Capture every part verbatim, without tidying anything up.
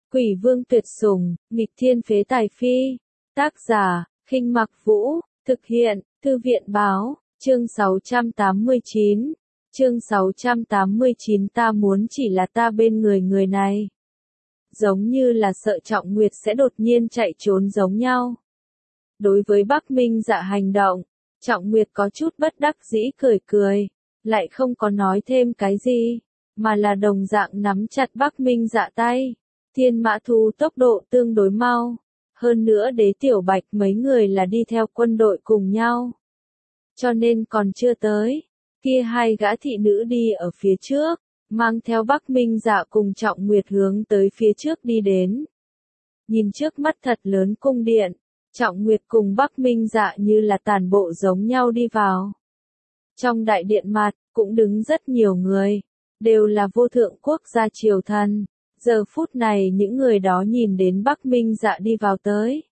Quỷ vương tuyệt sủng, nghịch thiên phế tài phi. Tác giả, Khinh Mặc Vũ, thực hiện, Thư viện báo, chương sáu trăm tám mươi chín. Chương sáu trăm tám mươi chín ta muốn chỉ là ta bên người người này. Giống như là sợ Trọng Nguyệt sẽ đột nhiên chạy trốn giống nhau. Đối với Bắc Minh Dạ hành động, Trọng Nguyệt có chút bất đắc dĩ cười cười, lại không có nói thêm cái gì, mà là đồng dạng nắm chặt Bắc Minh Dạ tay. Thiên mã thú tốc độ tương đối mau, hơn nữa Đế Tiểu Bạch mấy người là đi theo quân đội cùng nhau. Cho nên còn chưa tới, kia hai gã thị nữ đi ở phía trước, mang theo Bắc Minh Dạ cùng Trọng Nguyệt hướng tới phía trước đi đến. Nhìn trước mắt thật lớn cung điện, Trọng Nguyệt cùng Bắc Minh Dạ như là tàn bộ giống nhau đi vào. Trong đại điện mặt, cũng đứng rất nhiều người, đều là vô thượng quốc gia triều thần. Giờ phút này những người đó nhìn đến Bắc Minh Dạ đi vào tới,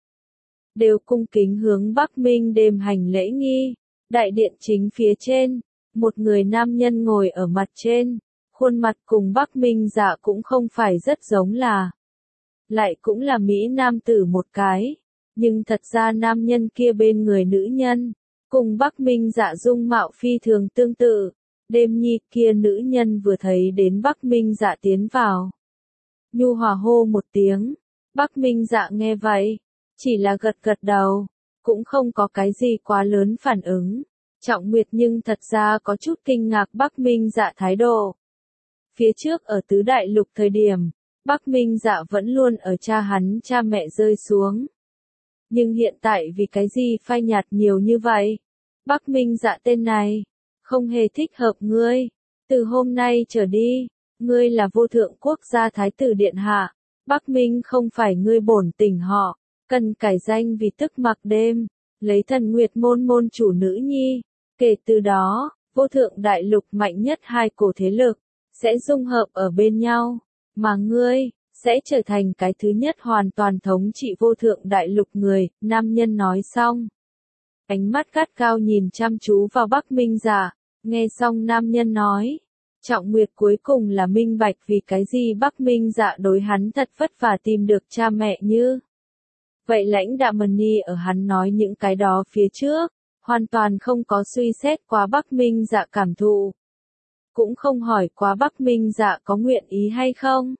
đều cung kính hướng Bắc Minh đêm hành lễ nghi. Đại điện chính phía trên, một người nam nhân ngồi ở mặt trên, khuôn mặt cùng Bắc Minh Dạ cũng không phải rất giống là, lại cũng là Mỹ nam tử một cái, nhưng thật ra nam nhân kia bên người nữ nhân, cùng Bắc Minh Dạ dung mạo phi thường tương tự. Đêm nhi kia nữ nhân vừa thấy đến Bắc Minh Dạ tiến vào, nhu hòa hô một tiếng. Bắc Minh Dạ nghe vậy, chỉ là gật gật đầu, cũng không có cái gì quá lớn phản ứng. Trọng Nguyệt nhưng thật ra có chút kinh ngạc Bắc Minh Dạ thái độ. Phía trước ở tứ đại lục thời điểm, Bắc Minh Dạ vẫn luôn ở cha hắn cha mẹ rơi xuống. Nhưng hiện tại vì cái gì phai nhạt nhiều như vậy? Bắc Minh Dạ tên này, không hề thích hợp ngươi. Từ hôm nay trở đi, ngươi là vô thượng quốc gia thái tử điện hạ. Bắc Minh không phải ngươi bổn tình họ, cần cải danh vì tức mặc đêm, lấy thần Nguyệt môn môn chủ nữ nhi. Kể từ đó, vô thượng đại lục mạnh nhất hai cổ thế lực, sẽ dung hợp ở bên nhau, mà ngươi, sẽ trở thành cái thứ nhất hoàn toàn thống trị vô thượng đại lục người. Nam nhân nói xong, ánh mắt gắt cao nhìn chăm chú vào Bắc Minh Dạ, nghe xong nam nhân nói. Trọng Nguyệt cuối cùng là minh bạch vì cái gì Bắc Minh Dạ đối hắn thật vất vả tìm được cha mẹ như. Vậy lãnh đạm Mani ở hắn nói những cái đó phía trước, hoàn toàn không có suy xét quá Bắc Minh Dạ cảm thụ. Cũng không hỏi quá Bắc Minh Dạ có nguyện ý hay không.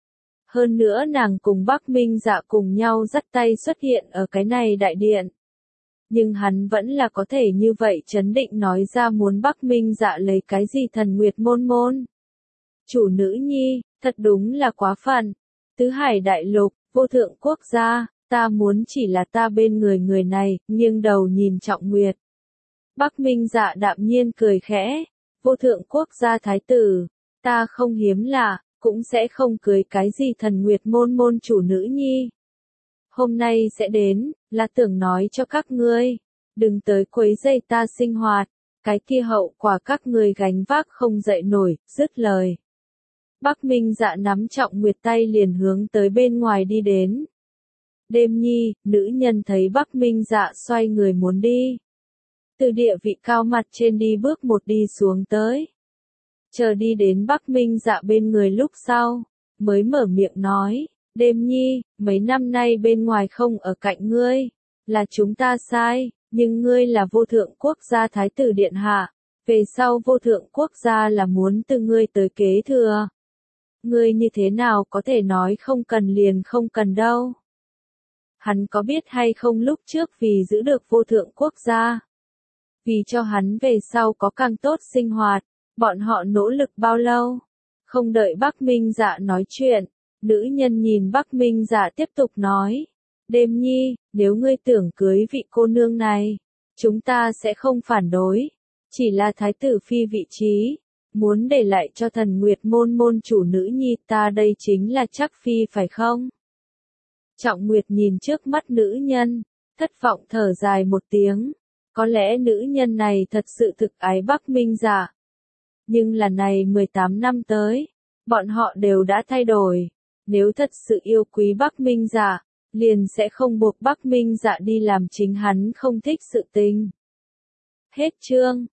Hơn nữa nàng cùng Bắc Minh Dạ cùng nhau dắt tay xuất hiện ở cái này đại điện. Nhưng hắn vẫn là có thể như vậy chấn định nói ra muốn Bắc Minh Dạ lấy cái gì thần Nguyệt môn môn. Chủ nữ nhi, thật đúng là quá phận. Tứ hải đại lục, vô thượng quốc gia, ta muốn chỉ là ta bên người người này, nghiêng đầu nhìn Trọng Nguyệt. Bắc Minh Dạ đạm nhiên cười khẽ, vô thượng quốc gia thái tử, ta không hiếm lạ, cũng sẽ không cưới cái gì thần Nguyệt môn môn chủ nữ nhi. Hôm nay sẽ đến, là tưởng nói cho các ngươi, đừng tới quấy rầy ta sinh hoạt, cái kia hậu quả các ngươi gánh vác không dậy nổi. Dứt lời, Bắc Minh Dạ nắm Trọng Nguyệt tay liền hướng tới bên ngoài đi đến. Đêm nhi, nữ nhân thấy Bắc Minh Dạ xoay người muốn đi, từ địa vị cao mặt trên đi bước một đi xuống tới. Chờ đi đến Bắc Minh Dạ bên người lúc sau, mới mở miệng nói. Đêm nhi, mấy năm nay bên ngoài không ở cạnh ngươi, là chúng ta sai, nhưng ngươi là vô thượng quốc gia thái tử điện hạ, về sau vô thượng quốc gia là muốn từ ngươi tới kế thừa. Ngươi như thế nào có thể nói không cần liền không cần đâu. Hắn có biết hay không lúc trước vì giữ được vô thượng quốc gia, vì cho hắn về sau có càng tốt sinh hoạt, bọn họ nỗ lực bao lâu. Không đợi Bắc Minh Dạ nói chuyện, nữ nhân nhìn Bắc Minh Dạ tiếp tục nói. Đêm nhi, nếu ngươi tưởng cưới vị cô nương này, chúng ta sẽ không phản đối. Chỉ là thái tử phi vị trí, muốn để lại cho thần Nguyệt môn môn chủ nữ nhi ta đây chính là chắc phi phải không? Trọng Nguyệt nhìn trước mắt nữ nhân, thất vọng thở dài một tiếng. Có lẽ nữ nhân này thật sự thực ái Bắc Minh Dạ. Nhưng là này mười tám năm tới, bọn họ đều đã thay đổi. Nếu thật sự yêu quý Bắc Minh Dạ, liền sẽ không buộc Bắc Minh Dạ đi làm chính hắn không thích sự tình. Hết chương.